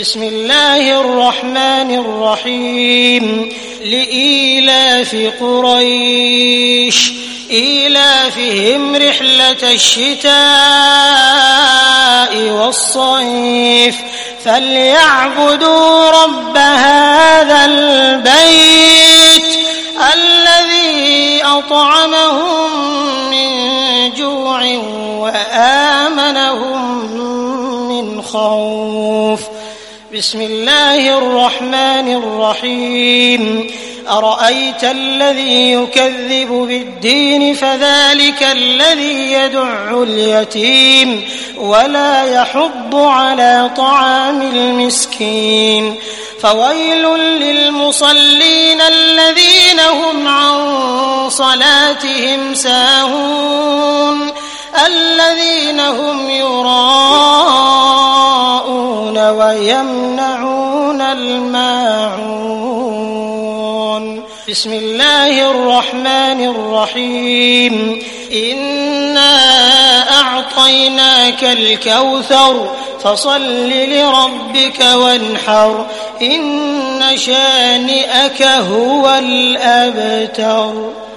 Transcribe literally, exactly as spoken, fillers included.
بسم الله الرحمن الرحيم لإيلاف قريش إيلافهم رحلة الشتاء والصيف فليعبدوا رب هذا البيت الذي أطعمهم من جوع وآمنهم من خوف. بسم الله الرحمن الرحيم أرأيت الذي يكذب بالدين فذلك الذي يدع اليتيم ولا يحض على طعام المسكين فويل للمصلين الذين هم عن صلاتهم ساهون الذين هم يراءون ويمنعون الماعون. بسم الله الرحمن الرحيم إنا أعطيناك الكوثر فصل لربك وانحر إن شانئك هو الأبتر.